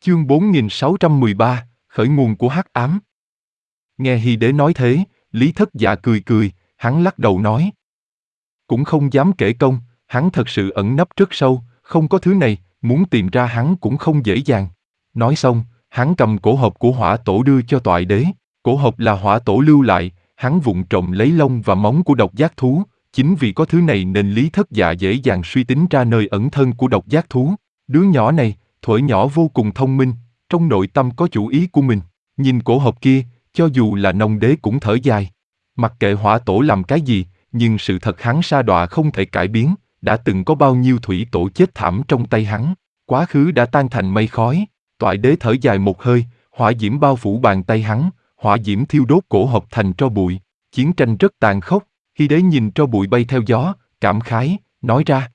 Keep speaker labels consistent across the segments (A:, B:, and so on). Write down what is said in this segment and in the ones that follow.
A: Chương 4613, khởi nguồn của hắc ám. Nghe Hy Đế nói thế, Lý Thất Dạ cười cười, hắn lắc đầu nói. Cũng không dám kể công, hắn thật sự ẩn nấp rất sâu, không có thứ này, muốn tìm ra hắn cũng không dễ dàng. Nói xong, hắn cầm cổ hộp của hỏa tổ đưa cho Toại Đế. Cổ hộp là hỏa tổ lưu lại, hắn vụng trộm lấy lông và móng của độc giác thú. Chính vì có thứ này nên Lý Thất Dạ dễ dàng suy tính ra nơi ẩn thân của độc giác thú. Đứa nhỏ này, thuở nhỏ vô cùng thông minh, trong nội tâm có chủ ý của mình. Nhìn cổ hộp kia, cho dù là Nông Đế cũng thở dài. Mặc kệ hỏa tổ làm cái gì, nhưng sự thật hắn sa đọa không thể cải biến, đã từng có bao nhiêu thủy tổ chết thảm trong tay hắn. Quá khứ đã tan thành mây khói, Toại Đế thở dài một hơi, hỏa diễm bao phủ bàn tay hắn, hỏa diễm thiêu đốt cổ hộp thành tro bụi. Chiến tranh rất tàn khốc, Hy Đế nhìn tro bụi bay theo gió, cảm khái, nói ra.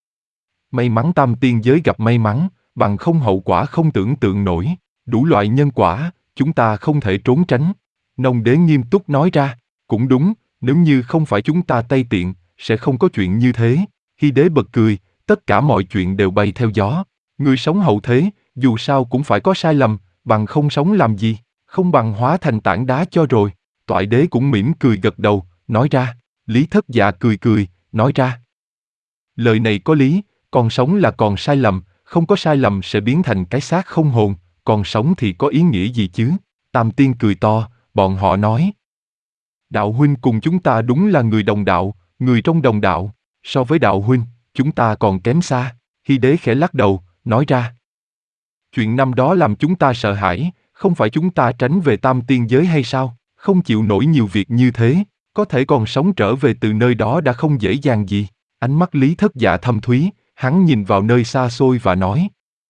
A: May mắn tam tiên giới gặp may mắn, bằng không hậu quả không tưởng tượng nổi, đủ loại nhân quả, chúng ta không thể trốn tránh. Nông Đế nghiêm túc nói ra, cũng đúng, nếu như không phải chúng ta tay tiện, sẽ không có chuyện như thế. Hy Đế bật cười, tất cả mọi chuyện đều bay theo gió. Người sống hậu thế, dù sao cũng phải có sai lầm, bằng không sống làm gì, không bằng hóa thành tảng đá cho rồi. Toại Đế cũng mỉm cười gật đầu, nói ra. Lý Thất Dạ cười cười, nói ra. Lời này có lý, còn sống là còn sai lầm, không có sai lầm sẽ biến thành cái xác không hồn, còn sống thì có ý nghĩa gì chứ? Tam Tiên cười to, bọn họ nói. Đạo huynh cùng chúng ta đúng là người đồng đạo, người trong đồng đạo, so với đạo huynh, chúng ta còn kém xa. Hy Đế khẽ lắc đầu, nói ra. Chuyện năm đó làm chúng ta sợ hãi, không phải chúng ta tránh về Tam Tiên giới hay sao? Không chịu nổi nhiều việc như thế, có thể còn sống trở về từ nơi đó đã không dễ dàng gì. Ánh mắt Lý Thất Dạ thâm thúy, hắn nhìn vào nơi xa xôi và nói.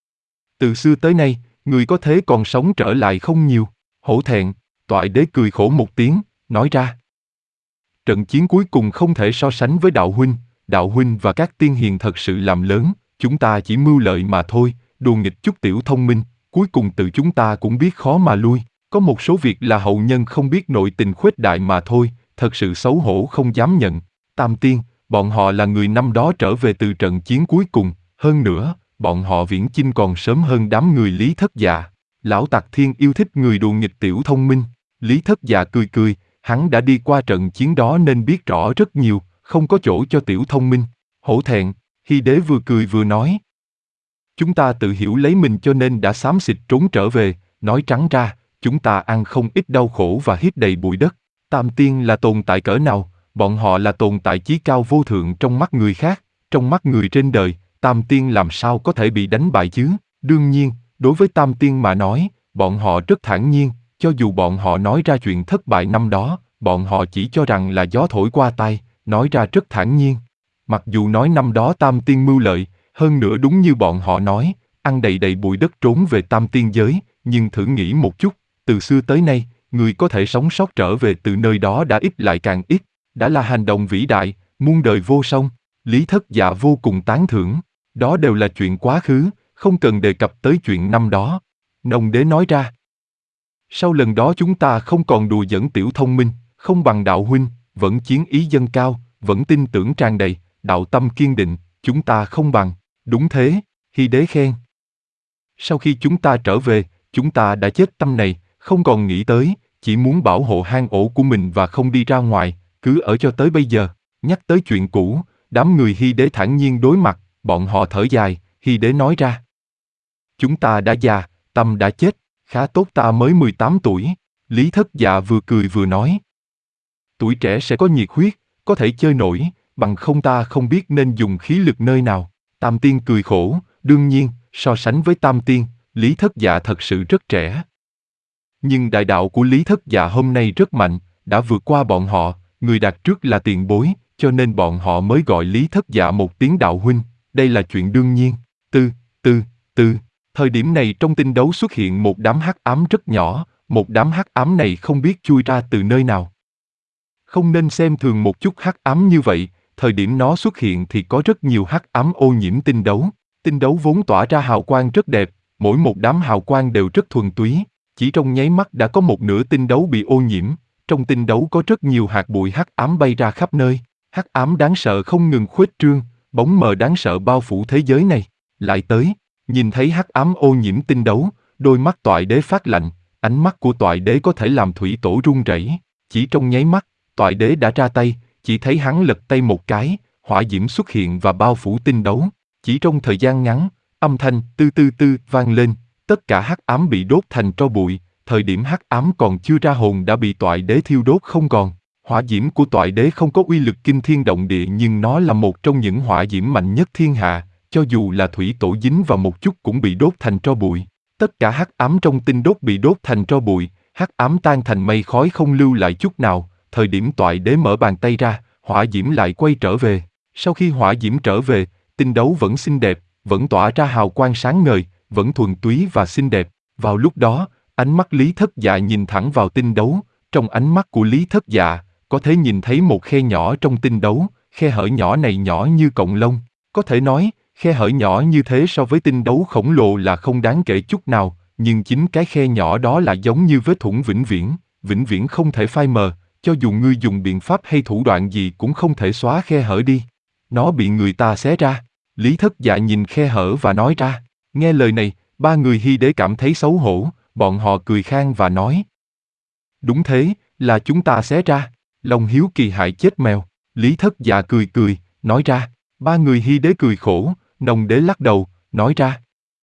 A: Từ xưa tới nay, người có thế còn sống trở lại không nhiều. Hổ thẹn, Toại Đế cười khổ một tiếng, nói ra. Trận chiến cuối cùng không thể so sánh với đạo huynh và các tiên hiền thật sự làm lớn, chúng ta chỉ mưu lợi mà thôi, đùa nghịch chút tiểu thông minh, cuối cùng tự chúng ta cũng biết khó mà lui. Có một số việc là hậu nhân không biết nội tình khuếch đại mà thôi, thật sự xấu hổ không dám nhận. Tam Tiên, bọn họ là người năm đó trở về từ trận chiến cuối cùng, hơn nữa, bọn họ viễn chinh còn sớm hơn đám người Lý Thất Dạ. Lão Tặc Thiên yêu thích người đùa nghịch tiểu thông minh. Lý Thất Dạ cười cười, hắn đã đi qua trận chiến đó nên biết rõ rất nhiều, không có chỗ cho tiểu thông minh. Hổ thẹn, Hy Đế vừa cười vừa nói. Chúng ta tự hiểu lấy mình cho nên đã xám xịt trốn trở về, nói trắng ra, chúng ta ăn không ít đau khổ và hít đầy bụi đất. Tam Tiên là tồn tại cỡ nào, bọn họ là tồn tại chí cao vô thượng trong mắt người khác, trong mắt người trên đời, Tam Tiên làm sao có thể bị đánh bại chứ? Đương nhiên, đối với Tam Tiên mà nói, bọn họ rất thản nhiên, cho dù bọn họ nói ra chuyện thất bại năm đó, bọn họ chỉ cho rằng là gió thổi qua tai, nói ra rất thản nhiên. Mặc dù nói năm đó Tam Tiên mưu lợi, hơn nữa đúng như bọn họ nói, ăn đầy đầy bụi đất trốn về Tam Tiên giới, nhưng thử nghĩ một chút, từ xưa tới nay, người có thể sống sót trở về từ nơi đó đã ít lại càng ít, đã là hành động vĩ đại, muôn đời vô song. Lý Thất Dạ vô cùng tán thưởng, đó đều là chuyện quá khứ, không cần đề cập tới chuyện năm đó. Nông Đế nói ra. Sau lần đó chúng ta không còn đùa giỡn tiểu thông minh, không bằng đạo huynh, vẫn chiến ý dâng cao, vẫn tin tưởng tràn đầy, đạo tâm kiên định, chúng ta không bằng. Đúng thế, Hy Đế khen. Sau khi chúng ta trở về, chúng ta đã chết tâm này, không còn nghĩ tới, chỉ muốn bảo hộ hang ổ của mình và không đi ra ngoài, cứ ở cho tới bây giờ. Nhắc tới chuyện cũ, đám người Hy Đế thản nhiên đối mặt, bọn họ thở dài, Hy Đế nói ra. Chúng ta đã già, tâm đã chết, khá tốt ta mới 18 tuổi. Lý Thất Dạ vừa cười vừa nói. Tuổi trẻ sẽ có nhiệt huyết, có thể chơi nổi, bằng không ta không biết nên dùng khí lực nơi nào. Tam Tiên cười khổ, đương nhiên, so sánh với Tam Tiên, Lý Thất Dạ thật sự rất trẻ. Nhưng đại đạo của Lý Thất Dạ hôm nay rất mạnh, đã vượt qua bọn họ, người đạt trước là tiền bối, cho nên bọn họ mới gọi Lý Thất Dạ một tiếng đạo huynh, đây là chuyện đương nhiên. Thời điểm này trong tinh đấu xuất hiện một đám hắc ám rất nhỏ, một đám hắc ám này không biết chui ra từ nơi nào. Không nên xem thường một chút hắc ám như vậy, thời điểm nó xuất hiện thì có rất nhiều hắc ám ô nhiễm tinh đấu. Tinh đấu vốn tỏa ra hào quang rất đẹp, mỗi một đám hào quang đều rất thuần túy, chỉ trong nháy mắt đã có một nửa tinh đấu bị ô nhiễm, trong tinh đấu có rất nhiều hạt bụi hắc ám bay ra khắp nơi, hắc ám đáng sợ không ngừng khuếch trương, bóng mờ đáng sợ bao phủ thế giới này. Lại tới, nhìn thấy hắc ám ô nhiễm tinh đấu, đôi mắt toại đế phát lạnh, ánh mắt của toại đế có thể làm thủy tổ run rẩy. Chỉ trong nháy mắt, toại đế đã ra tay, chỉ thấy hắn lật tay một cái, hỏa diễm xuất hiện và bao phủ tinh đấu. Chỉ trong thời gian ngắn, âm thanh tư tư tư vang lên, tất cả hắc ám bị đốt thành tro bụi, thời điểm hắc ám còn chưa ra hồn đã bị toại đế thiêu đốt không còn. Hỏa diễm của toại đế không có uy lực kinh thiên động địa nhưng nó là một trong những hỏa diễm mạnh nhất thiên hạ, cho dù là thủy tổ dính vào một chút cũng bị đốt thành tro bụi. Tất cả hắc ám trong tinh đốt bị đốt thành tro bụi, hắc ám tan thành mây khói không lưu lại chút nào. Thời điểm toại đế mở bàn tay ra, hỏa diễm lại quay trở về. Sau khi hỏa diễm trở về, tinh đấu vẫn xinh đẹp, vẫn tỏa ra hào quang sáng ngời, vẫn thuần túy và xinh đẹp. Vào lúc đó, ánh mắt Lý Thất Dạ nhìn thẳng vào tinh đấu, trong ánh mắt của Lý Thất Dạ, có thể nhìn thấy một khe nhỏ trong tinh đấu, khe hở nhỏ này nhỏ như cọng lông. Có thể nói, khe hở nhỏ như thế so với tinh đấu khổng lồ là không đáng kể chút nào, nhưng chính cái khe nhỏ đó là giống như vết thủng vĩnh viễn không thể phai mờ, cho dù ngươi dùng biện pháp hay thủ đoạn gì cũng không thể xóa khe hở đi. Nó bị người ta xé ra. Lý Thất Dạ nhìn khe hở và nói ra. Nghe lời này, ba người Hy Đế cảm thấy xấu hổ, bọn họ cười khan và nói. Đúng thế, là chúng ta xé ra. Lòng hiếu kỳ hại chết mèo. Lý Thất Dạ cười cười, nói ra. Ba người Hy Đế cười khổ, Nông Đế lắc đầu, nói ra.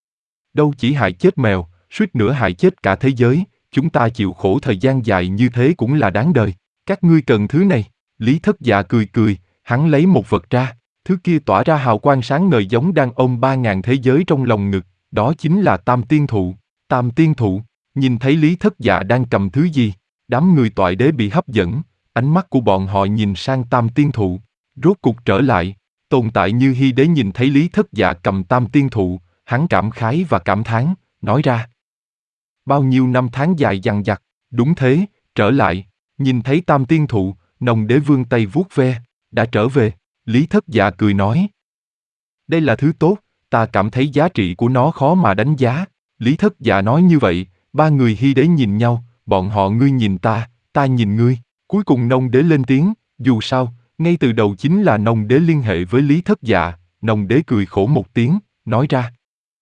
A: Đâu chỉ hại chết mèo, suýt nữa hại chết cả thế giới, chúng ta chịu khổ thời gian dài như thế cũng là đáng đời. Các ngươi cần thứ này. Lý Thất Dạ cười cười, hắn lấy một vật ra, thứ kia tỏa ra hào quang sáng ngời giống đang ôm 3.000 thế giới trong lòng ngực, đó chính là Tam Tiên Thụ. Tam Tiên Thụ, nhìn thấy Lý Thất Dạ đang cầm thứ gì, đám người toại đế bị hấp dẫn, ánh mắt của bọn họ nhìn sang Tam Tiên Thụ. Rốt cục trở lại, tồn tại như Hy Đế nhìn thấy Lý Thất Dạ cầm Tam Tiên Thụ, hắn cảm khái và cảm thán, nói ra. Bao nhiêu năm tháng dài dằng dặc, đúng thế, trở lại, nhìn thấy Tam Tiên Thụ, Nông Đế vươn tay vuốt ve, đã trở về. Lý Thất Dạ cười nói. Đây là thứ tốt, ta cảm thấy giá trị của nó khó mà đánh giá. Lý Thất Dạ nói như vậy, ba người Hy Đế nhìn nhau, bọn họ ngươi nhìn ta nhìn ngươi. Cuối cùng Nông Đế lên tiếng, dù sao, ngay từ đầu chính là Nông Đế liên hệ với Lý Thất Dạ. Nông Đế cười khổ một tiếng, nói ra.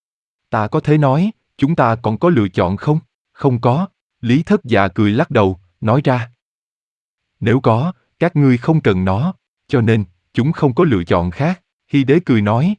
A: Ta có thể nói, chúng ta còn có lựa chọn không? Không có. Lý Thất Dạ cười lắc đầu, nói ra. Nếu có, các ngươi không cần nó, cho nên, chúng không có lựa chọn khác. Hy Đế cười nói.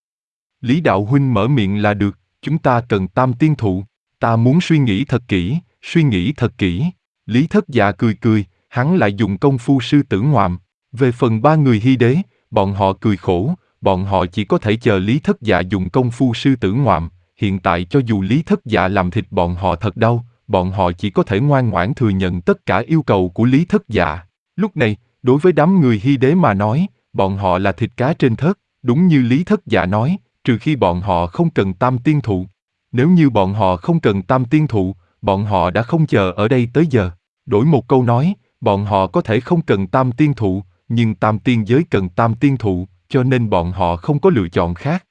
A: Lý Đạo Huynh mở miệng là được, chúng ta cần Tam Tiên Thụ. Ta muốn suy nghĩ thật kỹ, suy nghĩ thật kỹ. Lý Thất Dạ cười cười, hắn lại dùng công phu sư tử ngoạm. Về phần ba người Hy Đế, bọn họ cười khổ, bọn họ chỉ có thể chờ Lý Thất Dạ dùng công phu sư tử ngoạm. Hiện tại cho dù Lý Thất Dạ làm thịt bọn họ thật đau, bọn họ chỉ có thể ngoan ngoãn thừa nhận tất cả yêu cầu của Lý Thất Dạ. Lúc này, đối với đám người Hy Đế mà nói, bọn họ là thịt cá trên thớt, đúng như Lý Thất Dạ nói, trừ khi bọn họ không cần Tam Tiên Thụ. Nếu như bọn họ không cần Tam Tiên Thụ, bọn họ đã không chờ ở đây tới giờ. Đổi một câu nói, bọn họ có thể không cần Tam Tiên Thụ, nhưng Tam Tiên giới cần Tam Tiên Thụ, cho nên bọn họ không có lựa chọn khác.